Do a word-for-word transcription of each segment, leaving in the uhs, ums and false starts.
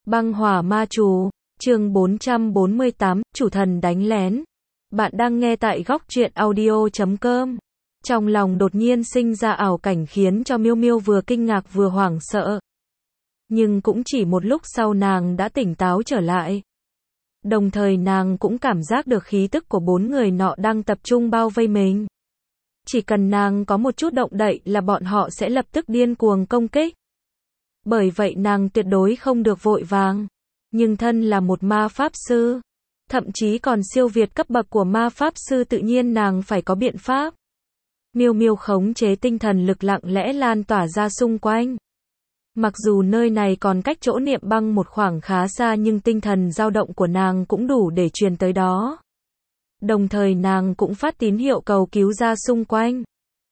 Băng hỏa ma chú, chương bốn trăm bốn mươi tám, chủ thần đánh lén. Bạn đang nghe tại góc truyện audio chấm com. Trong lòng đột nhiên sinh ra ảo cảnh khiến cho Miêu Miêu vừa kinh ngạc vừa hoảng sợ. Nhưng cũng chỉ một lúc sau nàng đã tỉnh táo trở lại. Đồng thời nàng cũng cảm giác được khí tức của bốn người nọ đang tập trung bao vây mình. Chỉ cần nàng có một chút động đậy là bọn họ sẽ lập tức điên cuồng công kích. Bởi vậy nàng tuyệt đối không được vội vàng. Nhưng thân là một ma pháp sư, thậm chí còn siêu việt cấp bậc của ma pháp sư, tự nhiên nàng phải có biện pháp. Miêu Miêu khống chế tinh thần lực lặng lẽ lan tỏa ra xung quanh. Mặc dù nơi này còn cách chỗ Niệm Băng một khoảng khá xa, nhưng tinh thần dao động của nàng cũng đủ để truyền tới đó. Đồng thời nàng cũng phát tín hiệu cầu cứu ra xung quanh.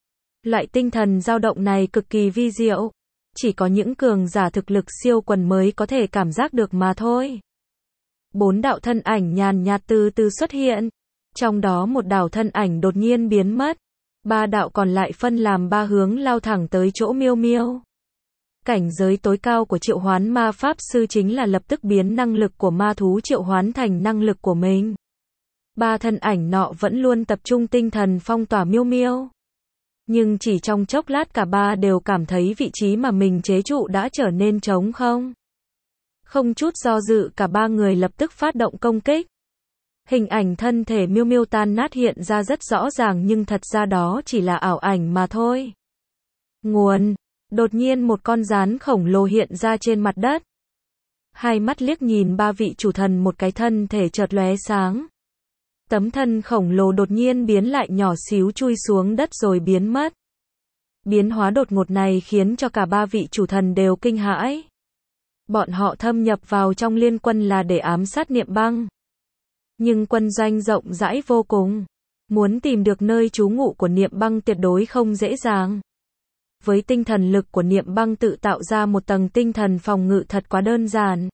Loại tinh thần dao động này cực kỳ vi diệu, chỉ có những cường giả thực lực siêu quần mới có thể cảm giác được mà thôi. Bốn đạo thân ảnh nhàn nhạt từ từ xuất hiện, trong đó một đạo thân ảnh đột nhiên biến mất, ba đạo còn lại phân làm ba hướng lao thẳng tới chỗ Miêu Miêu. Cảnh giới tối cao của triệu hoán ma pháp sư chính là lập tức biến năng lực của ma thú triệu hoán thành năng lực của mình. Ba thân ảnh nọ vẫn luôn tập trung tinh thần phong tỏa Miêu Miêu. Nhưng chỉ trong chốc lát cả ba đều cảm thấy vị trí mà mình chế trụ đã trở nên trống không. Không chút do dự cả ba người lập tức phát động công kích. Hình ảnh thân thể Miêu Miêu tan nát hiện ra rất rõ ràng, nhưng thật ra đó chỉ là ảo ảnh mà thôi. Nguồn. Đột nhiên một con rắn khổng lồ hiện ra trên mặt đất. Hai mắt liếc nhìn ba vị chủ thần, một cái thân thể chợt lóe sáng. Tấm thân khổng lồ đột nhiên biến lại nhỏ xíu, chui xuống đất rồi biến mất. Biến hóa đột ngột này khiến cho cả ba vị chủ thần đều kinh hãi. Bọn họ thâm nhập vào trong liên quân là để ám sát Niệm Băng. Nhưng quân doanh rộng rãi vô cùng. Muốn tìm được nơi trú ngụ của Niệm Băng tuyệt đối không dễ dàng. Với tinh thần lực của Niệm Băng tự tạo ra một tầng tinh thần phòng ngự thật quá đơn giản.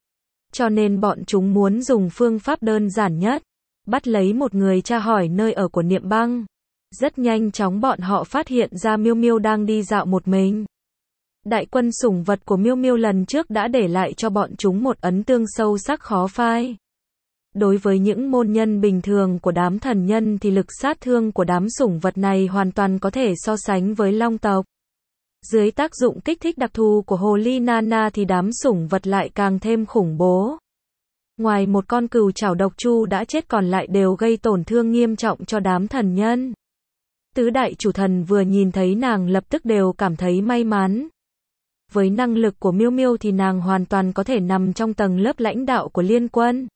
Cho nên bọn chúng muốn dùng phương pháp đơn giản nhất. Bắt lấy một người tra hỏi nơi ở của Niệm Băng. Rất nhanh chóng bọn họ phát hiện ra Miêu Miêu đang đi dạo một mình. Đại quân sủng vật của Miêu Miêu lần trước đã để lại cho bọn chúng một ấn tượng sâu sắc khó phai. Đối với những môn nhân bình thường của đám thần nhân thì lực sát thương của đám sủng vật này hoàn toàn có thể so sánh với long tộc. Dưới tác dụng kích thích đặc thù của hồ ly Nana thì đám sủng vật lại càng thêm khủng bố. Ngoài một con cừu chảo độc chu đã chết, còn lại đều gây tổn thương nghiêm trọng cho đám thần nhân. Tứ đại chủ thần vừa nhìn thấy nàng lập tức đều cảm thấy may mắn. Với năng lực của Miêu Miêu thì nàng hoàn toàn có thể nằm trong tầng lớp lãnh đạo của liên quân.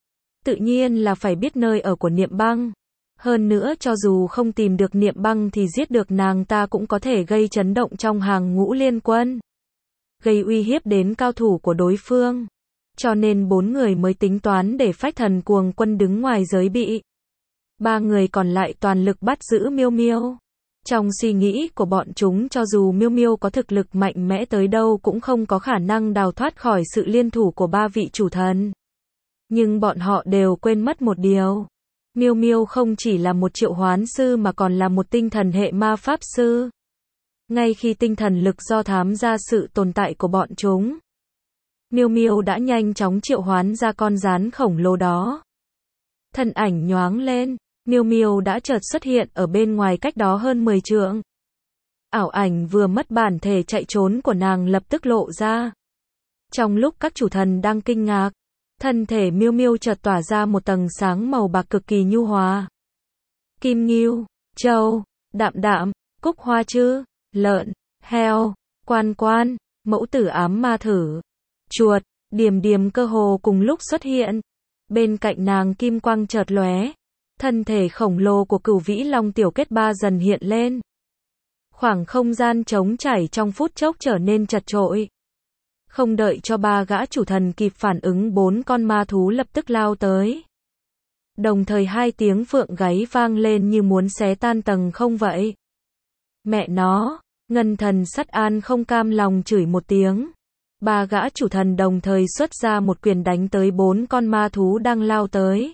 Tự nhiên là phải biết nơi ở của Niệm Băng. Hơn nữa cho dù không tìm được Niệm Băng thì giết được nàng ta cũng có thể gây chấn động trong hàng ngũ liên quân. Gây uy hiếp đến cao thủ của đối phương. Cho nên bốn người mới tính toán để phách thần cuồng quân đứng ngoài giới bị. Ba người còn lại toàn lực bắt giữ Miêu Miêu. Trong suy nghĩ của bọn chúng, cho dù Miêu Miêu có thực lực mạnh mẽ tới đâu cũng không có khả năng đào thoát khỏi sự liên thủ của ba vị chủ thần. Nhưng bọn họ đều quên mất một điều. Miêu Miêu không chỉ là một triệu hoán sư mà còn là một tinh thần hệ ma pháp sư. Ngay khi tinh thần lực do thám ra sự tồn tại của bọn chúng, Miêu Miêu đã nhanh chóng triệu hoán ra con rắn khổng lồ đó. Thân ảnh nhoáng lên, Miêu Miêu đã chợt xuất hiện ở bên ngoài cách đó hơn mười trượng. Ảo ảnh vừa mất bản thể chạy trốn của nàng lập tức lộ ra. Trong lúc các chủ thần đang kinh ngạc, thân thể Miêu Miêu chợt tỏa ra một tầng sáng màu bạc cực kỳ nhu hòa. Kim ngưu, trâu, đạm đạm, cúc hoa chư, lợn, heo, quan quan, mẫu tử ám ma thử, chuột, điềm điềm cơ hồ cùng lúc xuất hiện. Bên cạnh nàng kim quang chợt lóe, thân thể khổng lồ của Cửu Vĩ Long tiểu kết ba dần hiện lên. Khoảng không gian trống trải trong phút chốc trở nên chật chội. Không đợi cho ba gã chủ thần kịp phản ứng, bốn con ma thú lập tức lao tới. Đồng thời hai tiếng phượng gáy vang lên như muốn xé tan tầng không vậy. Mẹ nó, Ngân Thần Sắt An không cam lòng chửi một tiếng. Ba gã chủ thần đồng thời xuất ra một quyền đánh tới bốn con ma thú đang lao tới.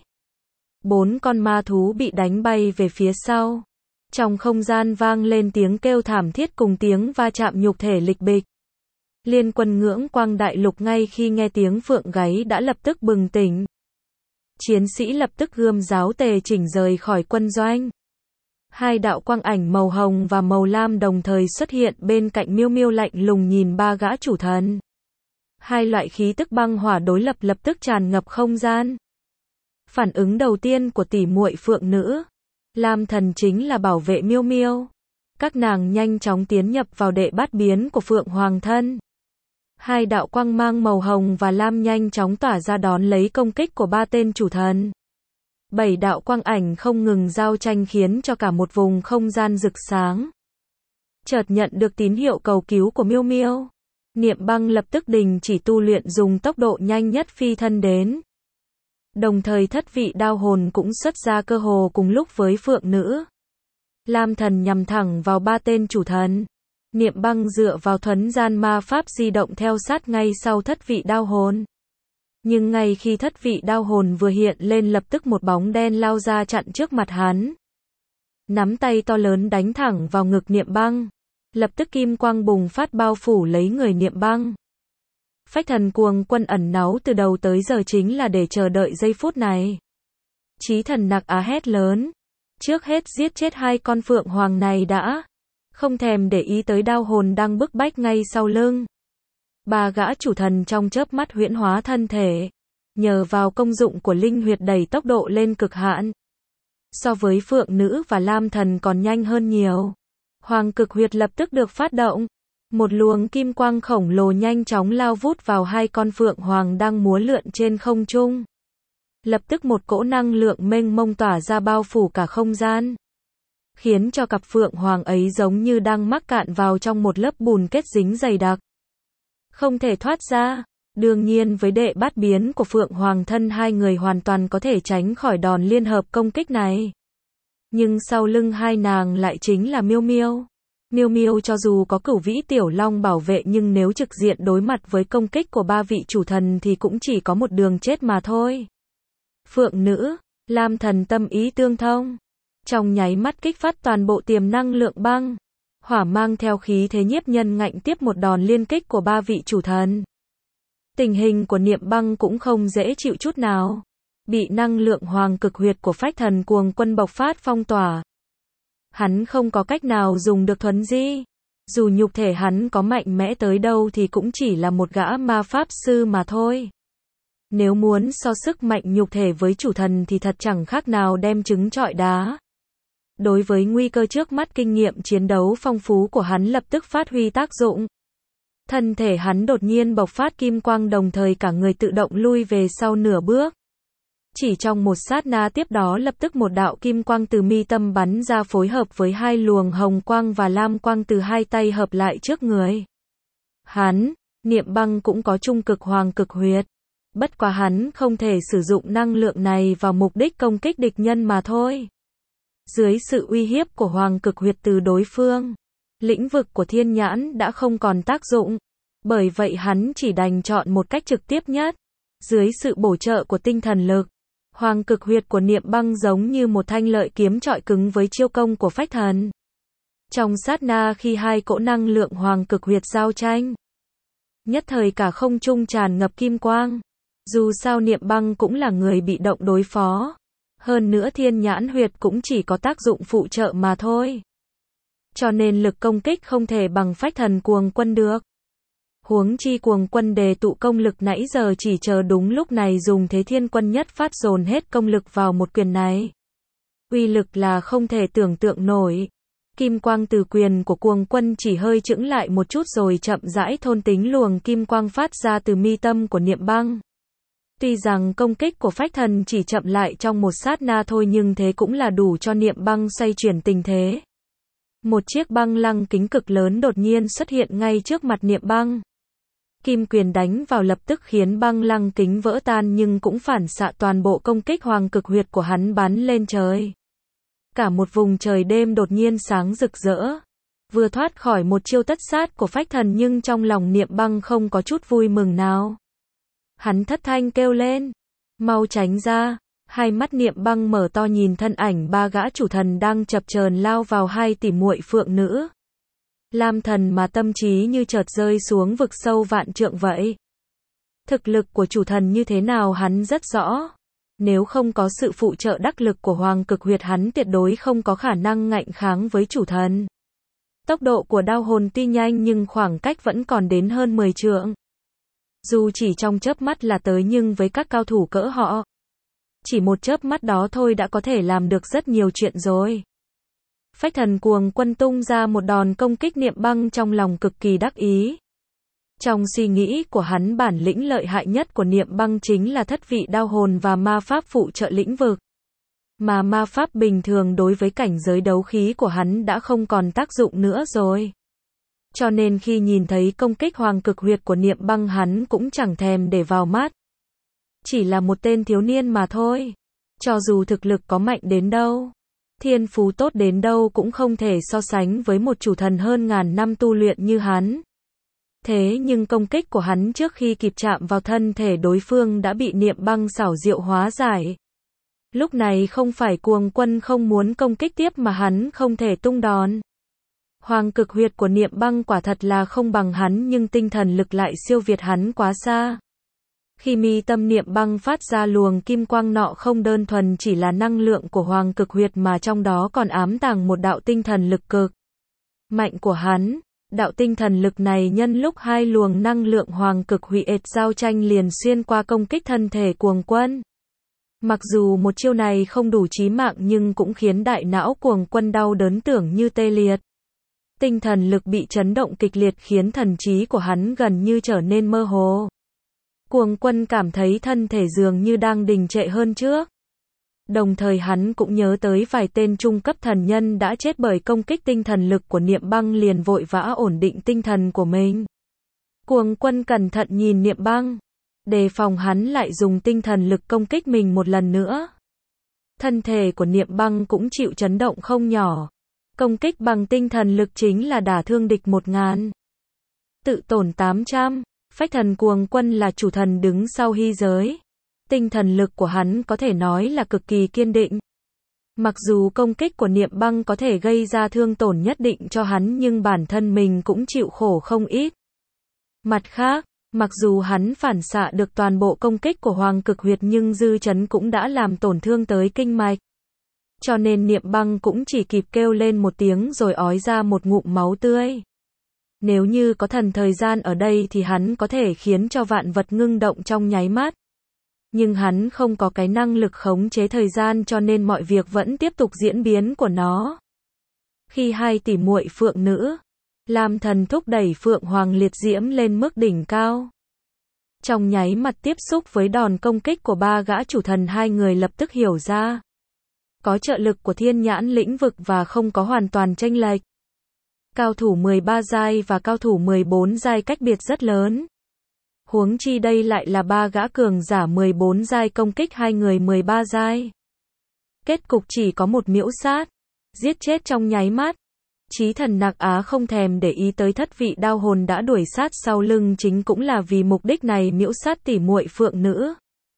Bốn con ma thú bị đánh bay về phía sau. Trong không gian vang lên tiếng kêu thảm thiết cùng tiếng va chạm nhục thể lịch bịch. Liên quân ngưỡng quang đại lục ngay khi nghe tiếng phượng gáy đã lập tức bừng tỉnh. Chiến sĩ lập tức gươm giáo tề chỉnh rời khỏi quân doanh. Hai đạo quang ảnh màu hồng và màu lam đồng thời xuất hiện bên cạnh Miêu Miêu lạnh lùng nhìn ba gã chủ thần. Hai loại khí tức băng hỏa đối lập lập tức tràn ngập không gian. Phản ứng đầu tiên của tỷ muội phượng nữ, Lam Thần chính là bảo vệ Miêu Miêu. Các nàng nhanh chóng tiến nhập vào đệ bát biến của Phượng Hoàng thân. Hai đạo quang mang màu hồng và lam nhanh chóng tỏa ra đón lấy công kích của ba tên chủ thần. Bảy đạo quang ảnh không ngừng giao tranh khiến cho cả một vùng không gian rực sáng. Chợt nhận được tín hiệu cầu cứu của Miêu Miêu, Niệm Băng lập tức đình chỉ tu luyện dùng tốc độ nhanh nhất phi thân đến. Đồng thời thất vị đao hồn cũng xuất ra cơ hồ cùng lúc với phượng nữ. Lam Thần nhằm thẳng vào ba tên chủ thần. Niệm Băng dựa vào thuấn gian ma pháp di động theo sát ngay sau thất vị đao hồn. Nhưng ngay khi thất vị đao hồn vừa hiện lên lập tức một bóng đen lao ra chặn trước mặt hắn. Nắm tay to lớn đánh thẳng vào ngực Niệm Băng. Lập tức kim quang bùng phát bao phủ lấy người Niệm Băng. Phách Thần Cuồng Quân ẩn náu từ đầu tới giờ chính là để chờ đợi giây phút này. Chí Thần Nặc Á hét lớn. Trước hết giết chết hai con phượng hoàng này đã. Không thèm để ý tới đao hồn đang bức bách ngay sau lưng. Ba gã chủ thần trong chớp mắt huyễn hóa thân thể. Nhờ vào công dụng của linh huyệt đẩy tốc độ lên cực hạn. So với phượng nữ và lam thần còn nhanh hơn nhiều. Hoàng cực huyệt lập tức được phát động. Một luồng kim quang khổng lồ nhanh chóng lao vút vào hai con phượng hoàng đang múa lượn trên không trung. Lập tức một cỗ năng lượng mênh mông tỏa ra bao phủ cả không gian. Khiến cho cặp phượng hoàng ấy giống như đang mắc cạn vào trong một lớp bùn kết dính dày đặc. Không thể thoát ra. Đương nhiên với đệ bát biến của phượng hoàng thân hai người hoàn toàn có thể tránh khỏi đòn liên hợp công kích này. Nhưng sau lưng hai nàng lại chính là Miêu Miêu. Miêu Miêu cho dù có Cửu Vĩ Tiểu Long bảo vệ nhưng nếu trực diện đối mặt với công kích của ba vị chủ thần thì cũng chỉ có một đường chết mà thôi. Phượng nữ, Lam Thần tâm ý tương thông. Trong nháy mắt kích phát toàn bộ tiềm năng lượng băng. Hỏa mang theo khí thế nhiếp nhân ngạnh tiếp một đòn liên kích của ba vị chủ thần. Tình hình của Niệm Băng cũng không dễ chịu chút nào. Bị năng lượng hoàng cực huyệt của Phách Thần Cuồng Quân bộc phát phong tỏa. Hắn không có cách nào dùng được thuấn di. Dù nhục thể hắn có mạnh mẽ tới đâu thì cũng chỉ là một gã ma pháp sư mà thôi. Nếu muốn so sức mạnh nhục thể với chủ thần thì thật chẳng khác nào đem trứng trọi đá. Đối với nguy cơ trước mắt kinh nghiệm chiến đấu phong phú của hắn lập tức phát huy tác dụng. Thân thể hắn đột nhiên bộc phát kim quang đồng thời cả người tự động lui về sau nửa bước. Chỉ trong một sát na tiếp đó lập tức một đạo kim quang từ mi tâm bắn ra phối hợp với hai luồng hồng quang và lam quang từ hai tay hợp lại trước người. Hắn, Niệm Băng cũng có trung cực hoàng cực huyệt. Bất quá hắn không thể sử dụng năng lượng này vào mục đích công kích địch nhân mà thôi. Dưới sự uy hiếp của hoàng cực huyệt từ đối phương, lĩnh vực của thiên nhãn đã không còn tác dụng. Bởi vậy hắn chỉ đành chọn một cách trực tiếp nhất. Dưới sự bổ trợ của tinh thần lực, hoàng cực huyệt của Niệm Băng giống như một thanh lợi kiếm chọi cứng với chiêu công của Phách Thần. Trong sát na khi hai cỗ năng lượng hoàng cực huyệt giao tranh, nhất thời cả không trung tràn ngập kim quang. Dù sao Niệm Băng cũng là người bị động đối phó. Hơn nữa thiên nhãn huyệt cũng chỉ có tác dụng phụ trợ mà thôi. Cho nên lực công kích không thể bằng Phách Thần Cuồng Quân được. Huống chi Cuồng Quân đề tụ công lực nãy giờ chỉ chờ đúng lúc này dùng thế thiên quân nhất phát dồn hết công lực vào một quyền này. Uy lực là không thể tưởng tượng nổi. Kim quang từ quyền của Cuồng Quân chỉ hơi chững lại một chút rồi chậm rãi thôn tính luồng kim quang phát ra từ mi tâm của Niệm Băng. Tuy rằng công kích của Phách Thần chỉ chậm lại trong một sát na thôi nhưng thế cũng là đủ cho Niệm Băng xoay chuyển tình thế. Một chiếc băng lăng kính cực lớn đột nhiên xuất hiện ngay trước mặt Niệm Băng. Kim quyền đánh vào lập tức khiến băng lăng kính vỡ tan nhưng cũng phản xạ toàn bộ công kích hoàng cực huyệt của hắn bắn lên trời. Cả một vùng trời đêm đột nhiên sáng rực rỡ. Vừa thoát khỏi một chiêu tất sát của Phách Thần nhưng trong lòng Niệm Băng không có chút vui mừng nào. Hắn thất thanh kêu lên. Mau tránh ra. Hai mắt Niệm Băng mở to nhìn thân ảnh ba gã chủ thần đang chập chờn lao vào hai tỷ muội phượng nữ. Lam Thần mà tâm trí như chợt rơi xuống vực sâu vạn trượng vậy. Thực lực của chủ thần như thế nào hắn rất rõ. Nếu không có sự phụ trợ đắc lực của Hoàng Cực Huyệt hắn tuyệt đối không có khả năng ngạnh kháng với chủ thần. Tốc độ của đao hồn tuy nhanh nhưng khoảng cách vẫn còn đến hơn mười trượng. Dù chỉ trong chớp mắt là tới nhưng với các cao thủ cỡ họ, chỉ một chớp mắt đó thôi đã có thể làm được rất nhiều chuyện rồi. Phách Thần Cuồng Quân tung ra một đòn công kích niệm băng trong lòng cực kỳ đắc ý. Trong suy nghĩ của hắn bản lĩnh lợi hại nhất của niệm băng chính là thất vị đao hồn và ma pháp phụ trợ lĩnh vực. Mà ma pháp bình thường đối với cảnh giới đấu khí của hắn đã không còn tác dụng nữa rồi. Cho nên khi nhìn thấy công kích Hoàng Cực Huyệt của niệm băng hắn cũng chẳng thèm để vào mắt. Chỉ là một tên thiếu niên mà thôi. Cho dù thực lực có mạnh đến đâu, thiên phú tốt đến đâu cũng không thể so sánh với một chủ thần hơn ngàn năm tu luyện như hắn. Thế nhưng công kích của hắn trước khi kịp chạm vào thân thể đối phương đã bị niệm băng xảo diệu hóa giải. Lúc này không phải Cuồng Quân không muốn công kích tiếp mà hắn không thể tung đòn. Hoàng Cực Huyệt của niệm băng quả thật là không bằng hắn nhưng tinh thần lực lại siêu việt hắn quá xa. Khi mi tâm niệm băng phát ra luồng kim quang nọ không đơn thuần chỉ là năng lượng của Hoàng Cực Huyệt mà trong đó còn ám tàng một đạo tinh thần lực cực mạnh của hắn. Đạo tinh thần lực này nhân lúc hai luồng năng lượng Hoàng Cực Huyệt giao tranh liền xuyên qua công kích thân thể Cuồng Quân. Mặc dù một chiêu này không đủ chí mạng nhưng cũng khiến đại não Cuồng Quân đau đớn tưởng như tê liệt. Tinh thần lực bị chấn động kịch liệt khiến thần trí của hắn gần như trở nên mơ hồ. Cuồng Quân cảm thấy thân thể dường như đang đình trệ hơn trước. Đồng thời hắn cũng nhớ tới vài tên trung cấp thần nhân đã chết bởi công kích tinh thần lực của niệm băng liền vội vã ổn định tinh thần của mình. Cuồng Quân cẩn thận nhìn niệm băng, đề phòng hắn lại dùng tinh thần lực công kích mình một lần nữa. Thân thể của niệm băng cũng chịu chấn động không nhỏ. Công kích bằng tinh thần lực chính là đả thương địch một ngàn. Tự tổn tám trăm. Phách Thần Cuồng Quân là chủ thần đứng sau hy giới. Tinh thần lực của hắn có thể nói là cực kỳ kiên định. Mặc dù công kích của niệm băng có thể gây ra thương tổn nhất định cho hắn nhưng bản thân mình cũng chịu khổ không ít. Mặt khác, mặc dù hắn phản xạ được toàn bộ công kích của Hoàng Cực Huyệt nhưng dư chấn cũng đã làm tổn thương tới kinh mạch. Cho nên niệm băng cũng chỉ kịp kêu lên một tiếng rồi ói ra một ngụm máu tươi. Nếu như có thần thời gian ở đây thì hắn có thể khiến cho vạn vật ngưng động trong nháy mắt. Nhưng hắn không có cái năng lực khống chế thời gian cho nên mọi việc vẫn tiếp tục diễn biến của nó. Khi hai tỷ muội phượng nữ, Lam Thần thúc đẩy Phượng Hoàng liệt diễm lên mức đỉnh cao. Trong nháy mắt tiếp xúc với đòn công kích của ba gã chủ thần hai người lập tức hiểu ra. Có trợ lực của thiên nhãn lĩnh vực và không có hoàn toàn chênh lệch. Cao thủ mười ba giai và cao thủ mười bốn giai cách biệt rất lớn. Huống chi đây lại là ba gã cường giả mười bốn giai công kích hai người mười ba giai. Kết cục chỉ có một miễu sát, giết chết trong nháy mắt. Chí Thần Nạc Á không thèm để ý tới thất vị đao hồn đã đuổi sát sau lưng chính cũng là vì mục đích này miễu sát tỷ muội phượng nữ.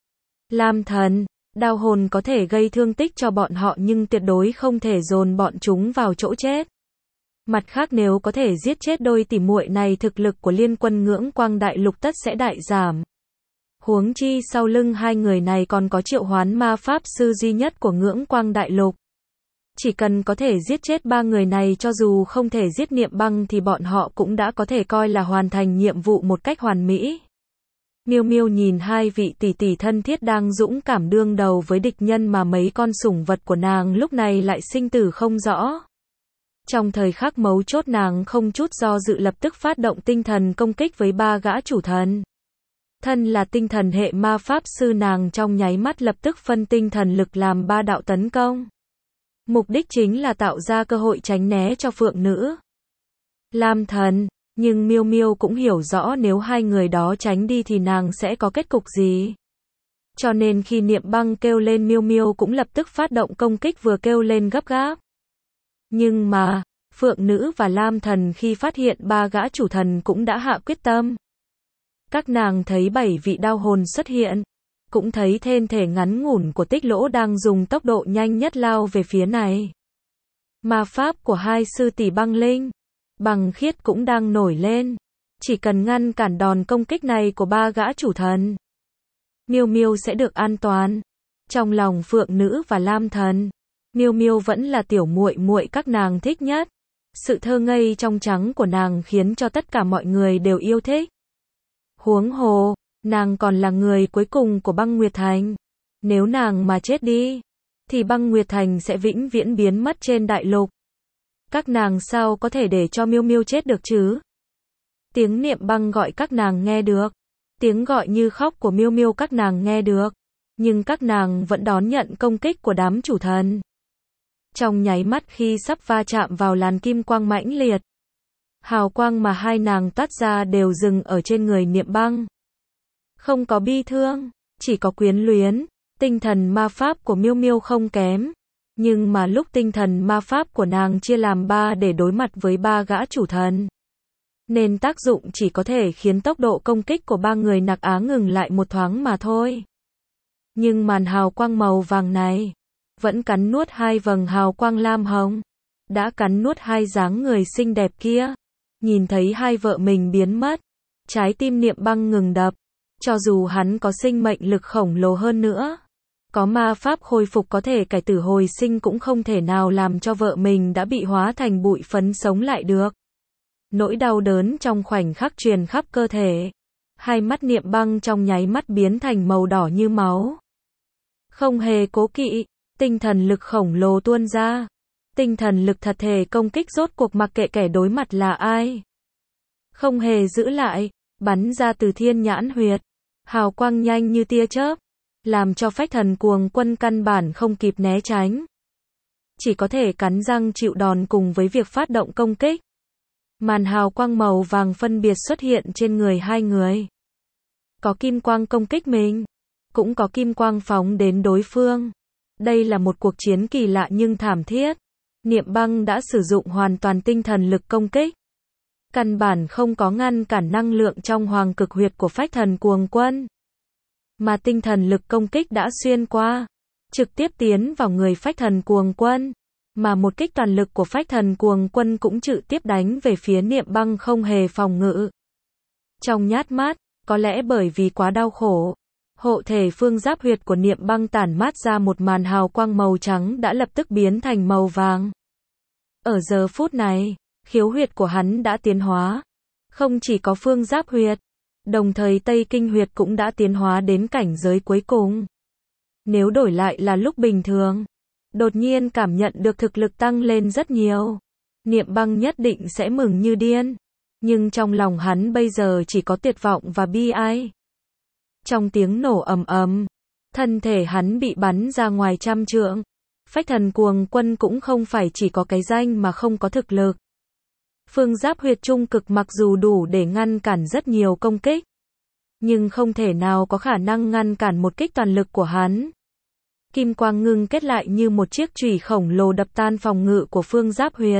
Lam Thần, đao hồn có thể gây thương tích cho bọn họ nhưng tuyệt đối không thể dồn bọn chúng vào chỗ chết. Mặt khác nếu có thể giết chết đôi tỷ muội này thực lực của liên quân Ngưỡng Quang Đại Lục tất sẽ đại giảm. Huống chi sau lưng hai người này còn có triệu hoán ma pháp sư duy nhất của Ngưỡng Quang Đại Lục. Chỉ cần có thể giết chết ba người này cho dù không thể giết niệm băng thì bọn họ cũng đã có thể coi là hoàn thành nhiệm vụ một cách hoàn mỹ. Miêu Miêu nhìn hai vị tỷ tỷ thân thiết đang dũng cảm đương đầu với địch nhân mà mấy con sủng vật của nàng lúc này lại sinh tử không rõ. Trong thời khắc mấu chốt nàng không chút do dự lập tức phát động tinh thần công kích với ba gã chủ thần. Thân là tinh thần hệ ma pháp sư nàng trong nháy mắt lập tức phân tinh thần lực làm ba đạo tấn công. Mục đích chính là tạo ra cơ hội tránh né cho phượng nữ. Lam Thần, nhưng Miêu Miêu cũng hiểu rõ nếu hai người đó tránh đi thì nàng sẽ có kết cục gì. Cho nên khi niệm băng kêu lên Miêu Miêu cũng lập tức phát động công kích vừa kêu lên gấp gáp. Nhưng mà, Phượng Nữ và Lam Thần khi phát hiện ba gã chủ thần cũng đã hạ quyết tâm. Các nàng thấy bảy vị đao hồn xuất hiện, cũng thấy thân thể ngắn ngủn của Tích Lỗ đang dùng tốc độ nhanh nhất lao về phía này. Ma pháp của hai sư tỷ băng linh, Băng Khiết cũng đang nổi lên. Chỉ cần ngăn cản đòn công kích này của ba gã chủ thần, Miêu Miêu sẽ được an toàn. Trong lòng Phượng Nữ và Lam Thần, Miêu Miêu vẫn là tiểu muội muội các nàng thích nhất. Sự thơ ngây trong trắng của nàng khiến cho tất cả mọi người đều yêu thích. Huống hồ, nàng còn là người cuối cùng của Băng Nguyệt Thành. Nếu nàng mà chết đi, thì Băng Nguyệt Thành sẽ vĩnh viễn biến mất trên đại lục. Các nàng sao có thể để cho Miêu Miêu chết được chứ? Tiếng Niệm Băng gọi các nàng nghe được. Tiếng gọi như khóc của Miêu Miêu các nàng nghe được. Nhưng các nàng vẫn đón nhận công kích của đám chủ thần. Trong nháy mắt khi sắp va chạm vào làn kim quang mãnh liệt, hào quang mà hai nàng toát ra đều dừng ở trên người Niệm Băng. Không có bi thương, chỉ có quyến luyến. Tinh thần ma pháp của Miêu Miêu không kém, nhưng mà lúc tinh thần ma pháp của nàng chia làm ba để đối mặt với ba gã chủ thần, nên tác dụng chỉ có thể khiến tốc độ công kích của ba người Nặc Á ngừng lại một thoáng mà thôi. Nhưng màn hào quang màu vàng này vẫn cắn nuốt hai vầng hào quang lam hồng, đã cắn nuốt hai dáng người xinh đẹp kia. Nhìn thấy hai vợ mình biến mất, trái tim Niệm Băng ngừng đập. Cho dù hắn có sinh mệnh lực khổng lồ hơn nữa, có ma pháp khôi phục có thể cải tử hồi sinh cũng không thể nào làm cho vợ mình đã bị hóa thành bụi phấn sống lại được. Nỗi đau đớn trong khoảnh khắc truyền khắp cơ thể. Hai mắt Niệm Băng trong nháy mắt biến thành màu đỏ như máu. Không hề cố kỵ, tinh thần lực khổng lồ tuôn ra. Tinh thần lực thật thể công kích rốt cuộc mặc kệ kẻ đối mặt là ai. Không hề giữ lại, bắn ra từ thiên nhãn huyệt. Hào quang nhanh như tia chớp, làm cho Phách Thần Cuồng Quân căn bản không kịp né tránh. Chỉ có thể cắn răng chịu đòn cùng với việc phát động công kích. Màn hào quang màu vàng phân biệt xuất hiện trên người hai người. Có kim quang công kích mình, cũng có kim quang phóng đến đối phương. Đây là một cuộc chiến kỳ lạ nhưng thảm thiết. Niệm Băng đã sử dụng hoàn toàn tinh thần lực công kích. Căn bản không có ngăn cản năng lượng trong hoàng cực huyệt của Phách Thần Cuồng Quân. Mà tinh thần lực công kích đã xuyên qua, trực tiếp tiến vào người Phách Thần Cuồng Quân. Mà một kích toàn lực của Phách Thần Cuồng Quân cũng trực tiếp đánh về phía Niệm Băng không hề phòng ngự. Trong nhát mắt, có lẽ bởi vì quá đau khổ, hộ thể phương giáp huyệt của Niệm Băng tản mát ra một màn hào quang màu trắng đã lập tức biến thành màu vàng. Ở giờ phút này, khiếu huyệt của hắn đã tiến hóa. Không chỉ có phương giáp huyệt, đồng thời Tây Kinh huyệt cũng đã tiến hóa đến cảnh giới cuối cùng. Nếu đổi lại là lúc bình thường, đột nhiên cảm nhận được thực lực tăng lên rất nhiều, Niệm Băng nhất định sẽ mừng như điên. Nhưng trong lòng hắn bây giờ chỉ có tuyệt vọng và bi ai. Trong tiếng nổ ầm ầm, thân thể hắn bị bắn ra ngoài trăm trượng. Phách Thần Cuồng Quân cũng không phải chỉ có cái danh mà không có thực lực. Phương giáp huyệt trung cực mặc dù đủ để ngăn cản rất nhiều công kích, nhưng không thể nào có khả năng ngăn cản một kích toàn lực của hắn. Kim quang ngưng kết lại như một chiếc chùy khổng lồ đập tan phòng ngự của phương giáp huyệt,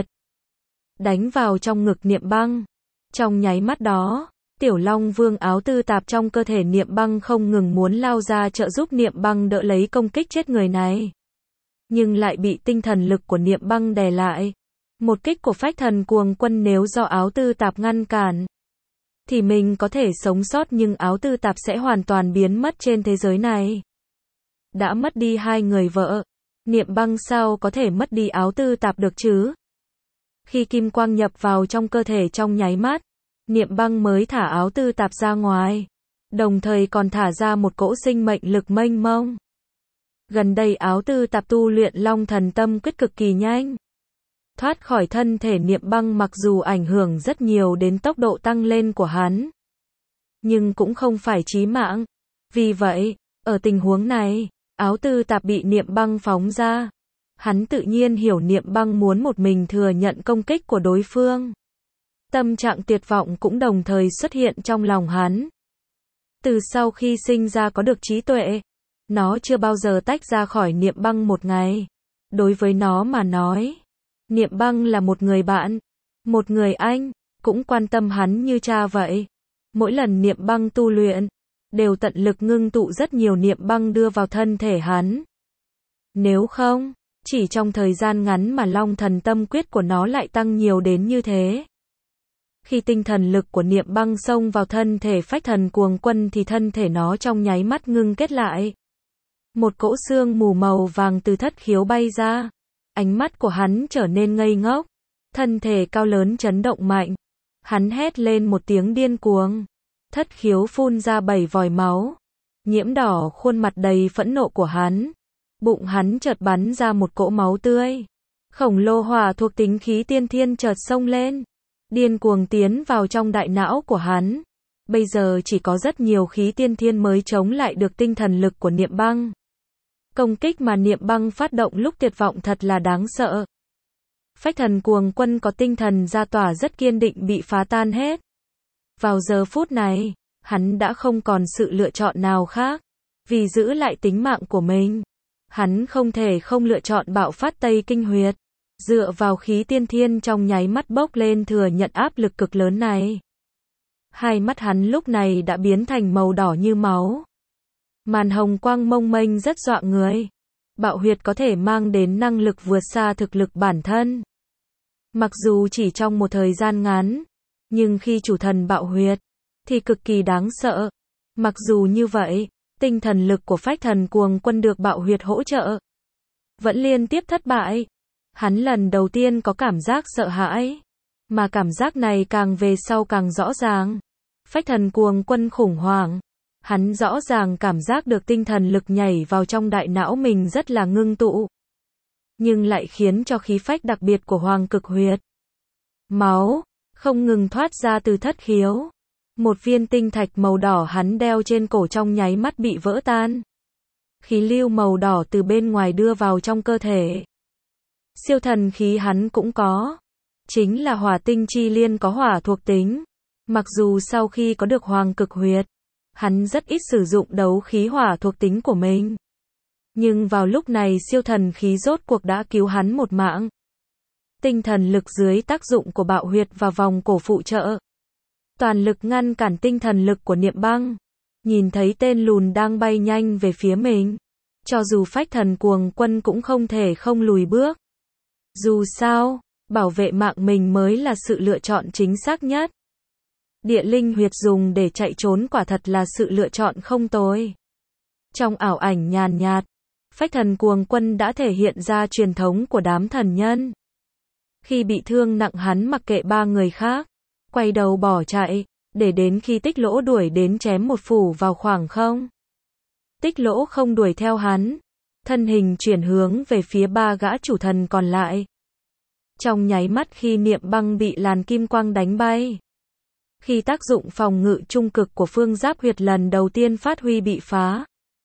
đánh vào trong ngực Niệm Băng. Trong nháy mắt đó, Tiểu Long Vương áo tư tạp trong cơ thể Niệm Băng không ngừng muốn lao ra trợ giúp Niệm Băng đỡ lấy công kích chết người này, nhưng lại bị tinh thần lực của Niệm Băng đè lại. Một kích của Phách Thần Cuồng Quân nếu do áo tư tạp ngăn cản, thì mình có thể sống sót nhưng áo tư tạp sẽ hoàn toàn biến mất trên thế giới này. Đã mất đi hai người vợ, Niệm Băng sao có thể mất đi áo tư tạp được chứ? Khi kim quang nhập vào trong cơ thể trong nháy mắt, Niệm Băng mới thả áo tư tạp ra ngoài, đồng thời còn thả ra một cỗ sinh mệnh lực mênh mông. Gần đây áo tư tạp tu luyện Long Thần Tâm Quyết cực kỳ nhanh. Thoát khỏi thân thể Niệm Băng mặc dù ảnh hưởng rất nhiều đến tốc độ tăng lên của hắn, nhưng cũng không phải chí mạng. Vì vậy, ở tình huống này, áo tư tạp bị Niệm Băng phóng ra. Hắn tự nhiên hiểu Niệm Băng muốn một mình thừa nhận công kích của đối phương. Tâm trạng tuyệt vọng cũng đồng thời xuất hiện trong lòng hắn. Từ sau khi sinh ra có được trí tuệ, nó chưa bao giờ tách ra khỏi Niệm Băng một ngày. Đối với nó mà nói, Niệm Băng là một người bạn, một người anh, cũng quan tâm hắn như cha vậy. Mỗi lần Niệm Băng tu luyện, đều tận lực ngưng tụ rất nhiều Niệm Băng đưa vào thân thể hắn. Nếu không, chỉ trong thời gian ngắn mà Long Thần Tâm Quyết của nó lại tăng nhiều đến như thế. Khi tinh thần lực của Niệm Băng xông vào thân thể Phách Thần Cuồng Quân thì thân thể nó trong nháy mắt ngưng kết lại. Một cỗ xương mù màu vàng từ thất khiếu bay ra. Ánh mắt của hắn trở nên ngây ngốc. Thân thể cao lớn chấn động mạnh. Hắn hét lên một tiếng điên cuồng. Thất khiếu phun ra bảy vòi máu. Nhiễm đỏ khuôn mặt đầy phẫn nộ của hắn. Bụng hắn chợt bắn ra một cỗ máu tươi. Khổng lồ hỏa thuộc tính khí tiên thiên chợt xông lên. Điên cuồng tiến vào trong đại não của hắn. Bây giờ chỉ có rất nhiều khí tiên thiên mới chống lại được tinh thần lực của Niệm Băng. Công kích mà Niệm Băng phát động lúc tuyệt vọng thật là đáng sợ. Phách Thần Cuồng Quân có tinh thần ra tỏa rất kiên định bị phá tan hết. Vào giờ phút này, hắn đã không còn sự lựa chọn nào khác. Vì giữ lại tính mạng của mình, hắn không thể không lựa chọn bạo phát Tây Kinh Huyệt. Dựa vào khí tiên thiên trong nháy mắt bốc lên thừa nhận áp lực cực lớn này. Hai mắt hắn lúc này đã biến thành màu đỏ như máu. Màn hồng quang mông mênh rất dọa người. Bạo huyệt có thể mang đến năng lực vượt xa thực lực bản thân. Mặc dù chỉ trong một thời gian ngắn, nhưng khi chủ thần bạo huyệt, thì cực kỳ đáng sợ. Mặc dù như vậy, tinh thần lực của Phách Thần Cuồng Quân được bạo huyệt hỗ trợ, vẫn liên tiếp thất bại. Hắn lần đầu tiên có cảm giác sợ hãi, mà cảm giác này càng về sau càng rõ ràng. Phách Thần Cuồng Quân khủng hoảng. Hắn rõ ràng cảm giác được tinh thần lực nhảy vào trong đại não mình rất là ngưng tụ. Nhưng lại khiến cho khí phách đặc biệt của Hoàng Cực Huyệt. Máu, không ngừng thoát ra từ thất khiếu. Một viên tinh thạch màu đỏ hắn đeo trên cổ trong nháy mắt bị vỡ tan. Khí lưu màu đỏ từ bên ngoài đưa vào trong cơ thể. Siêu thần khí hắn cũng có. Chính là hỏa tinh chi liên có hỏa thuộc tính. Mặc dù sau khi có được Hoàng Cực Huyệt, hắn rất ít sử dụng đấu khí hỏa thuộc tính của mình. Nhưng vào lúc này siêu thần khí rốt cuộc đã cứu hắn một mạng. Tinh thần lực dưới tác dụng của bạo huyệt và vòng cổ phụ trợ. Toàn lực ngăn cản tinh thần lực của Niệm Băng. Nhìn thấy tên lùn đang bay nhanh về phía mình. Cho dù Phách Thần Cuồng Quân cũng không thể không lùi bước. Dù sao, bảo vệ mạng mình mới là sự lựa chọn chính xác nhất. Địa linh huyệt dùng để chạy trốn quả thật là sự lựa chọn không tồi. Trong ảo ảnh nhàn nhạt, Phách Thần Cuồng Quân đã thể hiện ra truyền thống của đám thần nhân. Khi bị thương nặng hắn mặc kệ ba người khác, quay đầu bỏ chạy, để đến khi Tích Lỗ đuổi đến chém một phủ vào khoảng không. Tích Lỗ không đuổi theo hắn, thân hình chuyển hướng về phía ba gã chủ thần còn lại. Trong nháy mắt khi Niệm Băng bị làn kim quang đánh bay, khi tác dụng phòng ngự trung cực của phương giáp huyệt lần đầu tiên phát huy bị phá,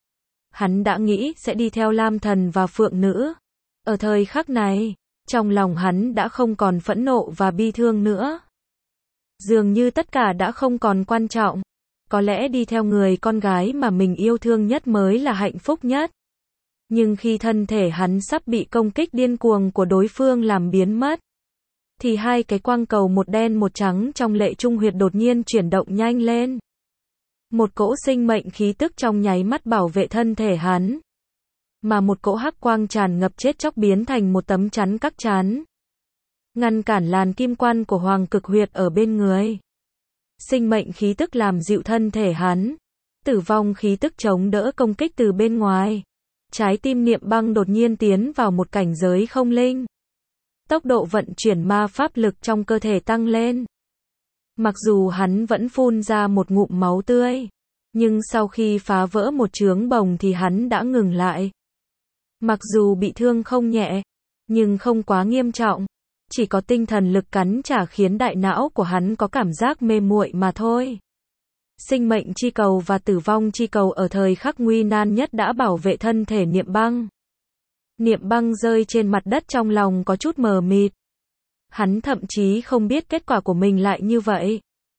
hắn đã nghĩ sẽ đi theo Lam Thần và Phượng Nữ. Ở thời khắc này, trong lòng hắn đã không còn phẫn nộ và bi thương nữa. Dường như tất cả đã không còn quan trọng. Có lẽ đi theo người con gái mà mình yêu thương nhất mới là hạnh phúc nhất. Nhưng khi thân thể hắn sắp bị công kích điên cuồng của đối phương làm biến mất, thì hai cái quang cầu một đen một trắng trong lệ trung huyệt đột nhiên chuyển động nhanh lên. Một cỗ sinh mệnh khí tức trong nháy mắt bảo vệ thân thể hắn. Mà một cỗ hắc quang tràn ngập chết chóc biến thành một tấm chắn các chắn. Ngăn cản làn kim quan của Hoàng Cực Huyệt ở bên người. Sinh mệnh khí tức làm dịu thân thể hắn. Tử vong khí tức chống đỡ công kích từ bên ngoài. Trái tim Niệm Băng đột nhiên tiến vào một cảnh giới không linh. Tốc độ vận chuyển ma pháp lực trong cơ thể tăng lên. Mặc dù hắn vẫn phun ra một ngụm máu tươi, nhưng sau khi phá vỡ một chướng bồng thì hắn đã ngừng lại. Mặc dù bị thương không nhẹ, nhưng không quá nghiêm trọng. Chỉ có tinh thần lực cắn trả khiến đại não của hắn có cảm giác mê muội mà thôi. Sinh mệnh chi cầu và tử vong chi cầu ở thời khắc nguy nan nhất đã bảo vệ thân thể Niệm Băng. Niệm Băng rơi trên mặt đất trong lòng có chút mờ mịt. Hắn thậm chí không biết kết quả của mình lại như vậy.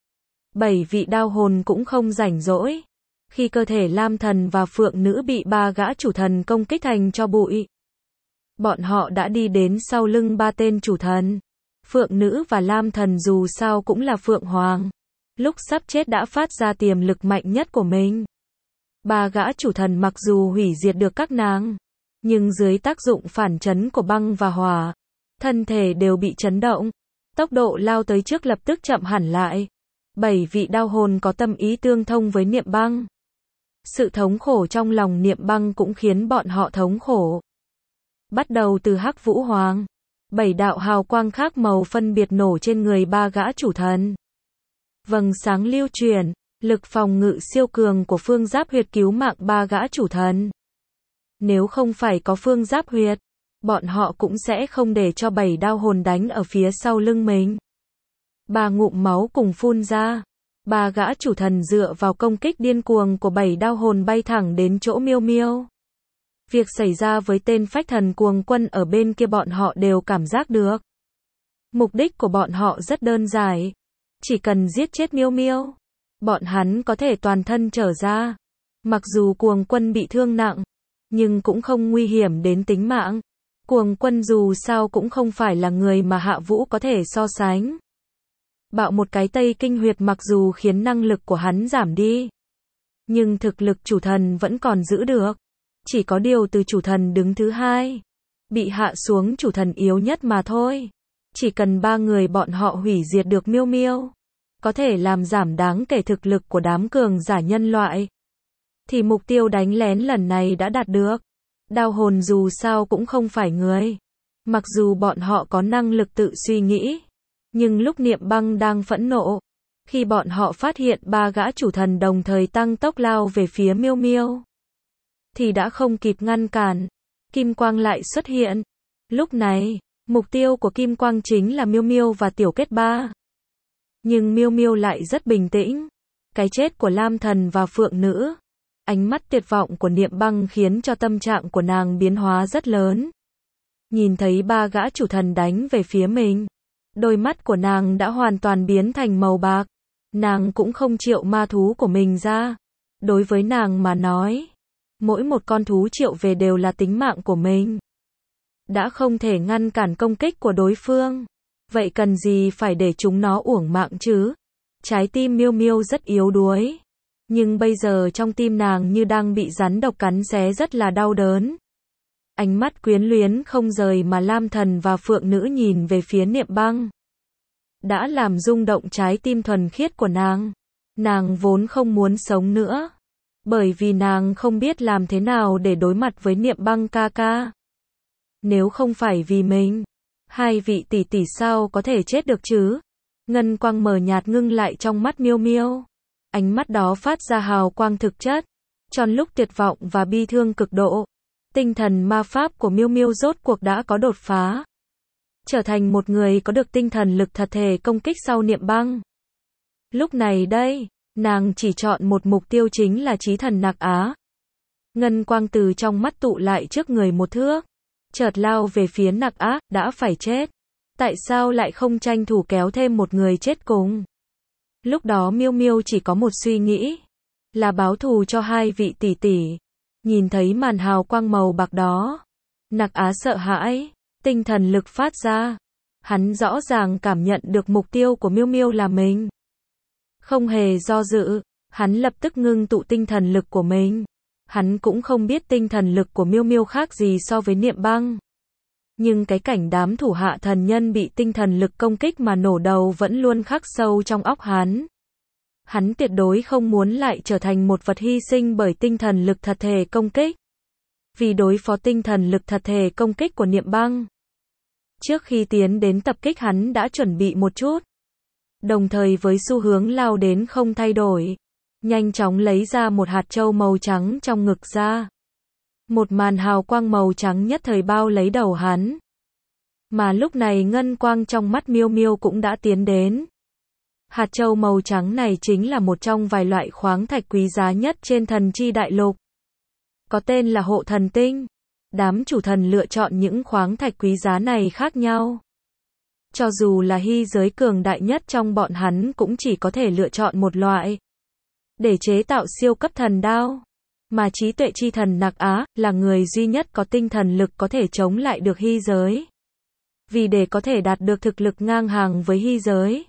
Bảy vị đao hồn cũng không rảnh rỗi. Khi cơ thể Lam Thần và Phượng Nữ bị ba gã chủ thần công kích thành cho bụi, bọn họ đã đi đến sau lưng ba tên chủ thần. Phượng Nữ và Lam Thần dù sao cũng là Phượng Hoàng. Lúc sắp chết đã phát ra tiềm lực mạnh nhất của mình. Ba gã chủ thần mặc dù hủy diệt được các nàng, nhưng dưới tác dụng phản chấn của băng và hỏa, thân thể đều bị chấn động. Tốc độ lao tới trước lập tức chậm hẳn lại. Bảy vị đao hồn có tâm ý tương thông với Niệm Băng. Sự thống khổ trong lòng Niệm Băng cũng khiến bọn họ thống khổ. Bắt đầu từ Hắc Vũ Hoàng, bảy đạo hào quang khác màu phân biệt nổ trên người ba gã chủ thần. Vầng sáng lưu chuyển, lực phòng ngự siêu cường của phương giáp huyệt cứu mạng ba gã chủ thần. Nếu không phải có phương giáp huyệt, bọn họ cũng sẽ không để cho bảy đao hồn đánh ở phía sau lưng mình. Ba ngụm máu cùng phun ra. Ba gã chủ thần dựa vào công kích điên cuồng của bảy đao hồn bay thẳng đến chỗ Miêu Miêu. Việc xảy ra với tên phách thần cuồng quân ở bên kia bọn họ đều cảm giác được. Mục đích của bọn họ rất đơn giản. Chỉ cần giết chết Miêu Miêu, bọn hắn có thể toàn thân trở ra. Mặc dù cuồng quân bị thương nặng, nhưng cũng không nguy hiểm đến tính mạng. Cuồng quân dù sao cũng không phải là người mà Hạ Vũ có thể so sánh. Bạo một cái Tây Kinh huyệt mặc dù khiến năng lực của hắn giảm đi, nhưng thực lực chủ thần vẫn còn giữ được. Chỉ có điều từ chủ thần đứng thứ hai, bị hạ xuống chủ thần yếu nhất mà thôi. Chỉ cần ba người bọn họ hủy diệt được Miêu Miêu, có thể làm giảm đáng kể thực lực của đám cường giả nhân loại. Thì mục tiêu đánh lén lần này đã đạt được. Đao hồn dù sao cũng không phải người. Mặc dù bọn họ có năng lực tự suy nghĩ, nhưng lúc Niệm Băng đang phẫn nộ, khi bọn họ phát hiện ba gã chủ thần đồng thời tăng tốc lao về phía Miêu Miêu, thì đã không kịp ngăn cản. Kim quang lại xuất hiện. Lúc này, mục tiêu của kim quang chính là Miêu Miêu và Tiểu Kết Ba. Nhưng Miêu Miêu lại rất bình tĩnh. Cái chết của Lam Thần và Phượng Nữ, ánh mắt tuyệt vọng của Niệm Băng khiến cho tâm trạng của nàng biến hóa rất lớn. Nhìn thấy ba gã chủ thần đánh về phía mình, đôi mắt của nàng đã hoàn toàn biến thành màu bạc. Nàng cũng không triệu ma thú của mình ra. Đối với nàng mà nói, mỗi một con thú triệu về đều là tính mạng của mình. Đã không thể ngăn cản công kích của đối phương, vậy cần gì phải để chúng nó uổng mạng chứ? Trái tim Miêu Miêu rất yếu đuối, nhưng bây giờ trong tim nàng như đang bị rắn độc cắn xé rất là đau đớn. Ánh mắt quyến luyến không rời mà Lam Thần và Phượng Nữ nhìn về phía Niệm Băng, đã làm rung động trái tim thuần khiết của nàng. Nàng vốn không muốn sống nữa, bởi vì nàng không biết làm thế nào để đối mặt với Niệm Băng ca ca. Nếu không phải vì mình, hai vị tỷ tỷ sao có thể chết được chứ? Ngân quang mờ nhạt ngưng lại trong mắt Miêu Miêu. Ánh mắt đó phát ra hào quang thực chất, tròn lúc tuyệt vọng và bi thương cực độ. Tinh thần ma pháp của Miêu Miêu rốt cuộc đã có đột phá, trở thành một người có được tinh thần lực thật thể công kích sau Niệm Băng. Lúc này đây, nàng chỉ chọn một mục tiêu chính là Chí Thần Nạc Á. Ngân quang từ trong mắt tụ lại trước người một thước, chợt lao về phía Nạc Á, đã phải chết. Tại sao lại không tranh thủ kéo thêm một người chết cùng? Lúc đó Miêu Miêu chỉ có một suy nghĩ, là báo thù cho hai vị tỷ tỷ. Nhìn thấy màn hào quang màu bạc đó, Nạc Á sợ hãi, tinh thần lực phát ra. Hắn rõ ràng cảm nhận được mục tiêu của Miêu Miêu là mình. Không hề do dự, hắn lập tức ngưng tụ tinh thần lực của mình. Hắn cũng không biết tinh thần lực của Miêu Miêu khác gì so với Niệm Băng. Nhưng cái cảnh đám thủ hạ thần nhân bị tinh thần lực công kích mà nổ đầu vẫn luôn khắc sâu trong óc hắn. Hắn tuyệt đối không muốn lại trở thành một vật hy sinh bởi tinh thần lực thật thể công kích. Vì đối phó tinh thần lực thật thể công kích của Niệm Băng, trước khi tiến đến tập kích hắn đã chuẩn bị một chút. Đồng thời với xu hướng lao đến không thay đổi, nhanh chóng lấy ra một hạt châu màu trắng trong ngực ra. Một màn hào quang màu trắng nhất thời bao lấy đầu hắn. Mà lúc này ngân quang trong mắt Miêu Miêu cũng đã tiến đến. Hạt châu màu trắng này chính là một trong vài loại khoáng thạch quý giá nhất trên thần chi đại lục. Có tên là hộ thần tinh. Đám chủ thần lựa chọn những khoáng thạch quý giá này khác nhau. Cho dù là hy giới cường đại nhất trong bọn hắn cũng chỉ có thể lựa chọn một loại để chế tạo siêu cấp thần đao. Mà trí tuệ chi thần Nạc Á là người duy nhất có tinh thần lực có thể chống lại được hy giới. Vì để có thể đạt được thực lực ngang hàng với hy giới,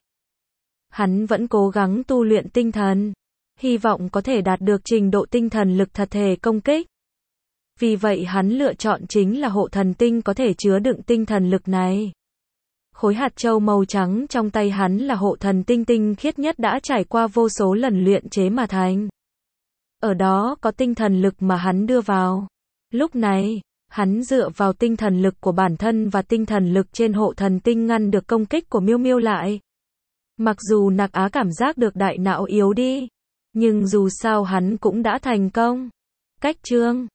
hắn vẫn cố gắng tu luyện tinh thần, hy vọng có thể đạt được trình độ tinh thần lực thật thể công kích. Vì vậy hắn lựa chọn chính là hộ thần tinh có thể chứa đựng tinh thần lực này. Khối hạt châu màu trắng trong tay hắn là hộ thần tinh tinh khiết nhất đã trải qua vô số lần luyện chế mà thành. Ở đó có tinh thần lực mà hắn đưa vào. Lúc này, hắn dựa vào tinh thần lực của bản thân và tinh thần lực trên hộ thần tinh ngăn được công kích của Miêu Miêu lại. Mặc dù Nạc Á cảm giác được đại não yếu đi, nhưng dù sao hắn cũng đã thành công. Cách chương